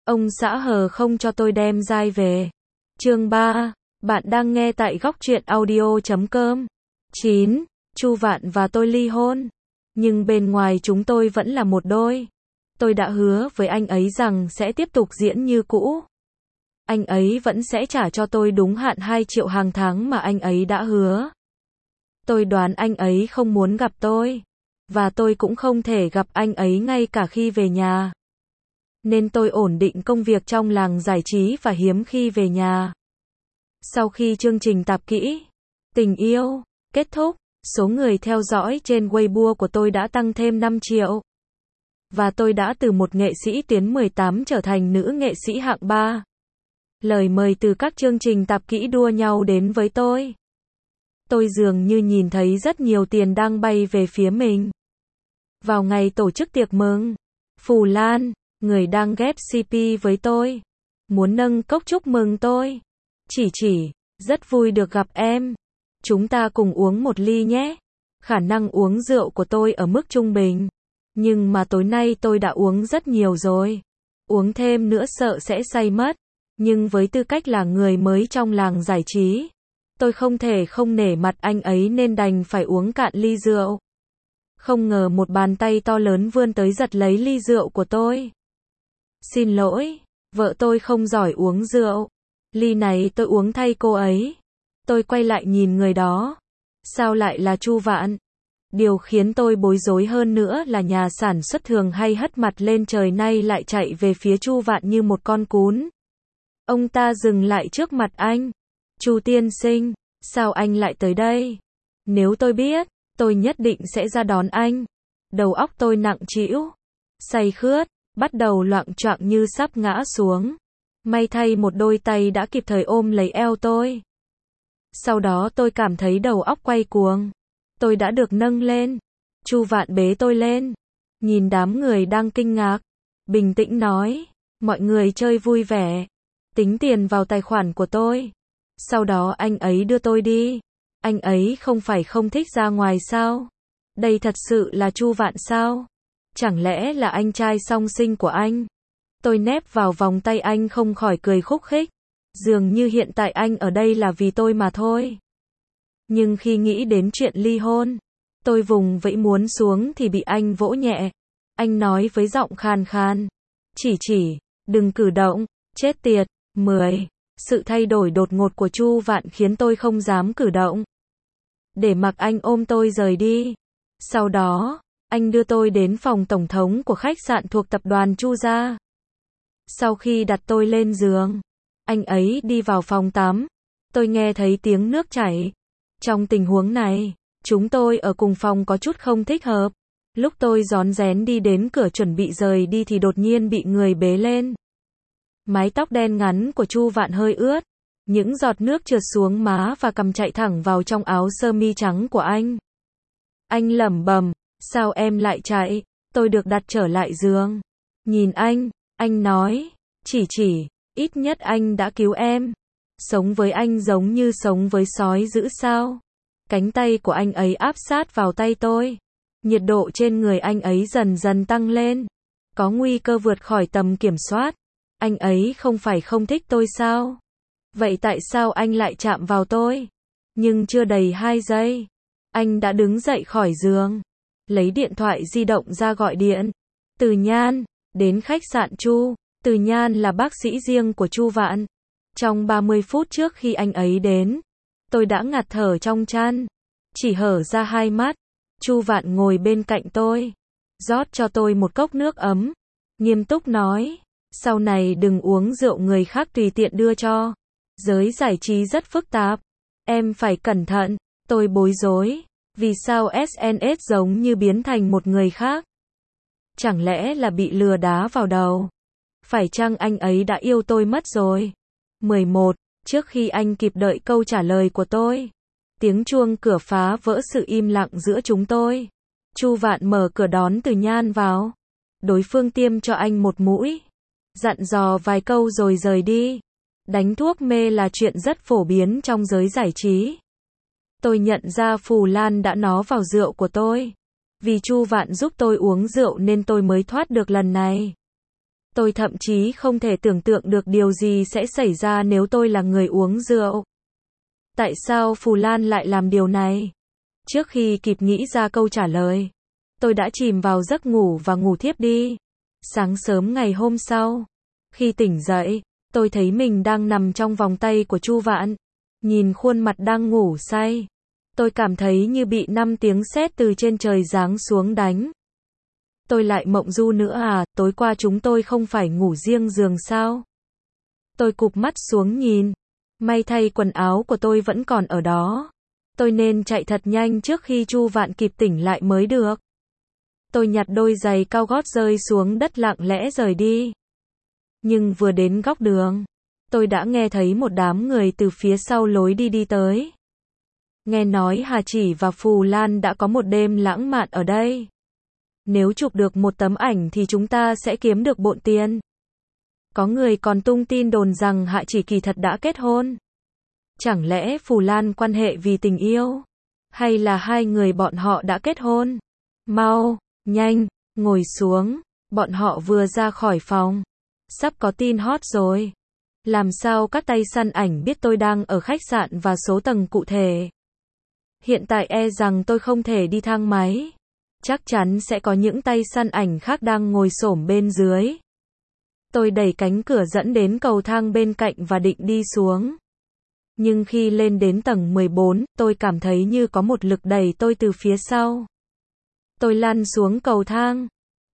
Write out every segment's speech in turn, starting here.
Ông xã hờ không cho tôi đem dai về. Chương 3. Bạn đang nghe tại góc truyện audio.com. 9. Chu Vạn và tôi ly hôn. Nhưng bên ngoài chúng tôi vẫn là một đôi. Tôi đã hứa với anh ấy rằng sẽ tiếp tục diễn như cũ. Anh ấy vẫn sẽ trả cho tôi đúng hạn 2 triệu hàng tháng mà anh ấy đã hứa. Tôi đoán anh ấy không muốn gặp tôi. Và tôi cũng không thể gặp anh ấy ngay cả khi về nhà. Nên tôi ổn định công việc trong làng giải trí và hiếm khi về nhà. Sau khi chương trình Tạp kỹ Tình yêu kết thúc, số người theo dõi trên Weibo của tôi đã tăng thêm 5 triệu. Và tôi đã từ một nghệ sĩ tuyến 18 trở thành nữ nghệ sĩ hạng 3. Lời mời từ các chương trình tạp kỹ đua nhau đến với tôi. Tôi dường như nhìn thấy rất nhiều tiền đang bay về phía mình. Vào ngày tổ chức tiệc mừng, Phù Lan, người đang ghép CP với tôi, muốn nâng cốc chúc mừng tôi. Chỉ, rất vui được gặp em. Chúng ta cùng uống một ly nhé. Khả năng uống rượu của tôi ở mức trung bình. Nhưng mà tối nay tôi đã uống rất nhiều rồi. Uống thêm nữa sợ sẽ say mất. Nhưng với tư cách là người mới trong làng giải trí, tôi không thể không nể mặt anh ấy nên đành phải uống cạn ly rượu. Không ngờ một bàn tay to lớn vươn tới giật lấy ly rượu của tôi. Xin lỗi, vợ tôi không giỏi uống rượu. Ly này tôi uống thay cô ấy. Tôi quay lại nhìn người đó. Sao lại là Chu Vạn? Điều khiến tôi bối rối hơn nữa là nhà sản xuất thường hay hất mặt lên trời nay lại chạy về phía Chu Vạn như một con cún. Ông ta dừng lại trước mặt anh. Chu tiên sinh, sao anh lại tới đây? Nếu tôi biết, tôi nhất định sẽ ra đón anh. Đầu óc tôi nặng trĩu, say khướt, bắt đầu loạng choạng như sắp ngã xuống. May thay một đôi tay đã kịp thời ôm lấy eo tôi. Sau đó tôi cảm thấy đầu óc quay cuồng. Tôi đã được nâng lên. Chu Vạn bế tôi lên. Nhìn đám người đang kinh ngạc. Bình tĩnh nói. Mọi người chơi vui vẻ. Tính tiền vào tài khoản của tôi. Sau đó anh ấy đưa tôi đi. Anh ấy không phải không thích ra ngoài sao? Đây thật sự là Chu Vạn sao? Chẳng lẽ là anh trai song sinh của anh? Tôi nép vào vòng tay anh không khỏi cười khúc khích. Dường như hiện tại anh ở đây là vì tôi mà thôi. Nhưng khi nghĩ đến chuyện ly hôn, tôi vùng vẫy muốn xuống thì bị anh vỗ nhẹ. Anh nói với giọng khàn khàn. Chỉ, đừng cử động, chết tiệt. 10. Sự thay đổi đột ngột của Chu Vạn khiến tôi không dám cử động. Để mặc anh ôm tôi rời đi. Sau đó, anh đưa tôi đến phòng tổng thống của khách sạn thuộc tập đoàn Chu gia. Sau khi đặt tôi lên giường, anh ấy đi vào phòng tắm. Tôi nghe thấy tiếng nước chảy. Trong tình huống này, chúng tôi ở cùng phòng có chút không thích hợp. Lúc tôi rón rén đi đến cửa chuẩn bị rời đi thì đột nhiên bị người bế lên. Mái tóc đen ngắn của Chu Vạn hơi ướt. Những giọt nước trượt xuống má và cằm chạy thẳng vào trong áo sơ mi trắng của anh. Anh lẩm bẩm, sao em lại chạy? Tôi được đặt trở lại giường. Nhìn anh nói, chỉ, ít nhất anh đã cứu em. Sống với anh giống như sống với sói dữ sao? Cánh tay của anh ấy áp sát vào tay tôi. Nhiệt độ trên người anh ấy dần dần tăng lên. Có nguy cơ vượt khỏi tầm kiểm soát. Anh ấy không phải không thích tôi sao? Vậy tại sao anh lại chạm vào tôi? Nhưng chưa đầy 2 giây, anh đã đứng dậy khỏi giường, lấy điện thoại di động ra gọi điện. Từ Nhan, đến khách sạn Chu. Từ Nhan là bác sĩ riêng của Chu Vạn. Trong 30 phút trước khi anh ấy đến, tôi đã ngạt thở trong chăn, chỉ hở ra 2 mắt. Chu Vạn ngồi bên cạnh tôi, rót cho tôi một cốc nước ấm, nghiêm túc nói, sau này đừng uống rượu người khác tùy tiện đưa cho. Giới giải trí rất phức tạp, em phải cẩn thận. Tôi bối rối, vì sao SNS giống như biến thành một người khác? Chẳng lẽ là bị lừa đá vào đầu? Phải chăng anh ấy đã yêu tôi mất rồi? 11. Trước khi anh kịp đợi câu trả lời của tôi, tiếng chuông cửa phá vỡ sự im lặng giữa chúng tôi. Chu Vạn mở cửa đón Từ Nhan vào. Đối phương tiêm cho anh một mũi, dặn dò vài câu rồi rời đi. Đánh thuốc mê là chuyện rất phổ biến trong giới giải trí. Tôi nhận ra Phù Lan đã nó vào rượu của tôi. Vì Chu Vạn giúp tôi uống rượu nên tôi mới thoát được lần này. Tôi thậm chí không thể tưởng tượng được điều gì sẽ xảy ra nếu tôi là người uống rượu. Tại sao Phù Lan lại làm điều này? Trước khi kịp nghĩ ra câu trả lời, tôi đã chìm vào giấc ngủ và ngủ thiếp đi. Sáng sớm ngày hôm sau, khi tỉnh dậy, tôi thấy mình đang nằm trong vòng tay của Chu Vạn. Nhìn khuôn mặt đang ngủ say, tôi cảm thấy như bị 5 tiếng sét từ trên trời giáng xuống đánh. Tôi lại mộng du nữa à, tối qua chúng tôi không phải ngủ riêng giường sao? Tôi cụp mắt xuống nhìn. May thay quần áo của tôi vẫn còn ở đó. Tôi nên chạy thật nhanh trước khi Chu Vạn kịp tỉnh lại mới được. Tôi nhặt đôi giày cao gót rơi xuống đất lặng lẽ rời đi. Nhưng vừa đến góc đường, tôi đã nghe thấy một đám người từ phía sau lối đi tới. Nghe nói Hà Chỉ và Phù Lan đã có một đêm lãng mạn ở đây. Nếu chụp được một tấm ảnh thì chúng ta sẽ kiếm được bộn tiền. Có người còn tung tin đồn rằng Hạ Chỉ kỳ thật đã kết hôn. Chẳng lẽ Phù Lan quan hệ vì tình yêu? Hay là hai người bọn họ đã kết hôn? Mau, nhanh, ngồi xuống. Bọn họ vừa ra khỏi phòng. Sắp có tin hot rồi. Làm sao các tay săn ảnh biết tôi đang ở khách sạn và số tầng cụ thể? Hiện tại rằng tôi không thể đi thang máy. Chắc chắn sẽ có những tay săn ảnh khác đang ngồi xổm bên dưới. Tôi đẩy cánh cửa dẫn đến cầu thang bên cạnh và định đi xuống. Nhưng khi lên đến tầng 14, tôi cảm thấy như có một lực đẩy tôi từ phía sau. Tôi lăn xuống cầu thang.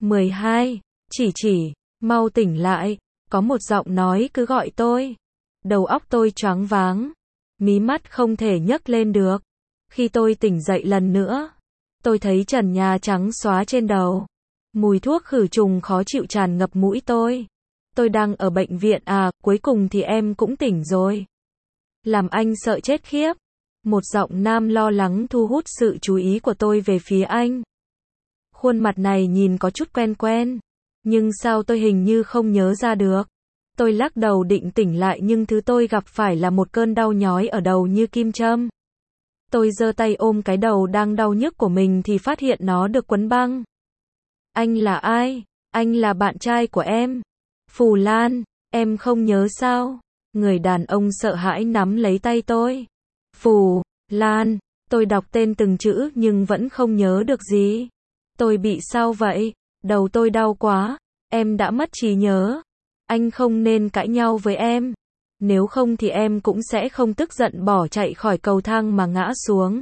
12, chỉ, mau tỉnh lại. Có một giọng nói cứ gọi tôi. Đầu óc tôi choáng váng. Mí mắt không thể nhấc lên được. Khi tôi tỉnh dậy lần nữa, tôi thấy trần nhà trắng xóa trên đầu. Mùi thuốc khử trùng khó chịu tràn ngập mũi tôi. Tôi đang ở bệnh viện à, cuối cùng thì em cũng tỉnh rồi. Làm anh sợ chết khiếp. Một giọng nam lo lắng thu hút sự chú ý của tôi về phía anh. Khuôn mặt này nhìn có chút quen quen. Nhưng sao tôi hình như không nhớ ra được. Tôi lắc đầu định tỉnh lại nhưng thứ tôi gặp phải là một cơn đau nhói ở đầu như kim châm. Tôi giơ tay ôm cái đầu đang đau nhức của mình thì phát hiện nó được quấn băng. Anh là ai? Anh là bạn trai của em. Phù Lan, em không nhớ sao? Người đàn ông sợ hãi nắm lấy tay tôi. Phù Lan, tôi đọc tên từng chữ nhưng vẫn không nhớ được gì. Tôi bị sao vậy? Đầu tôi đau quá. Em đã mất trí nhớ. Anh không nên cãi nhau với em. Nếu không thì em cũng sẽ không tức giận bỏ chạy khỏi cầu thang mà ngã xuống.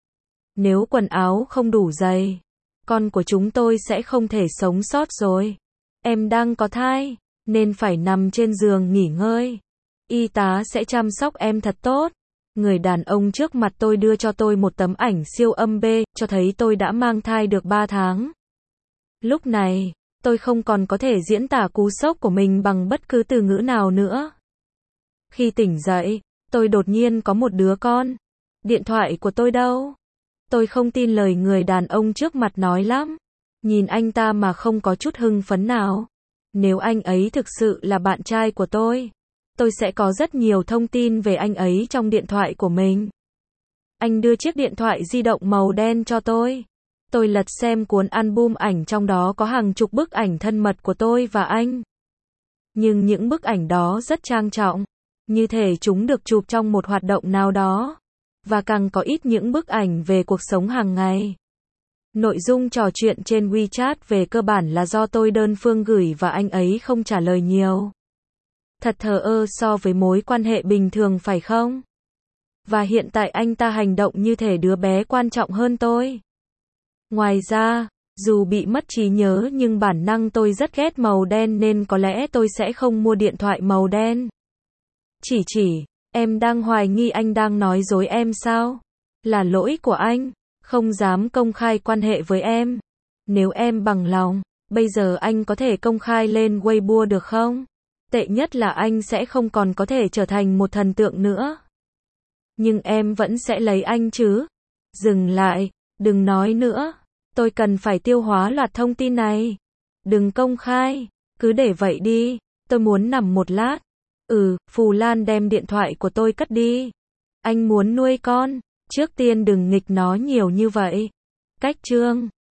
Nếu quần áo không đủ dày, con của chúng tôi sẽ không thể sống sót rồi. Em đang có thai, nên phải nằm trên giường nghỉ ngơi. Y tá sẽ chăm sóc em thật tốt. Người đàn ông trước mặt tôi đưa cho tôi một tấm ảnh siêu âm B, cho thấy tôi đã mang thai được 3 tháng. Lúc này, tôi không còn có thể diễn tả cú sốc của mình bằng bất cứ từ ngữ nào nữa. Khi tỉnh dậy, tôi đột nhiên có một đứa con. Điện thoại của tôi đâu? Tôi không tin lời người đàn ông trước mặt nói lắm. Nhìn anh ta mà không có chút hưng phấn nào. Nếu anh ấy thực sự là bạn trai của tôi sẽ có rất nhiều thông tin về anh ấy trong điện thoại của mình. Anh đưa chiếc điện thoại di động màu đen cho tôi. Tôi lật xem cuốn album ảnh trong đó có hàng chục bức ảnh thân mật của tôi và anh. Nhưng những bức ảnh đó rất trang trọng. Như thể chúng được chụp trong một hoạt động nào đó. Và càng có ít những bức ảnh về cuộc sống hàng ngày. Nội dung trò chuyện trên WeChat về cơ bản là do tôi đơn phương gửi và anh ấy không trả lời nhiều. Thật thờ ơ so với mối quan hệ bình thường phải không? Và hiện tại anh ta hành động như thể đứa bé quan trọng hơn tôi. Ngoài ra, dù bị mất trí nhớ nhưng bản năng tôi rất ghét màu đen nên có lẽ tôi sẽ không mua điện thoại màu đen. Chỉ, em đang hoài nghi anh đang nói dối em sao? Là lỗi của anh, không dám công khai quan hệ với em. Nếu em bằng lòng, bây giờ anh có thể công khai lên Weibo được không? Tệ nhất là anh sẽ không còn có thể trở thành một thần tượng nữa. Nhưng em vẫn sẽ lấy anh chứ? Dừng lại, đừng nói nữa. Tôi cần phải tiêu hóa loạt thông tin này. Đừng công khai, cứ để vậy đi. Tôi muốn nằm một lát. Phù Lan đem điện thoại của tôi cất đi. Anh muốn nuôi con, trước tiên đừng nghịch nó nhiều như vậy. Cách chương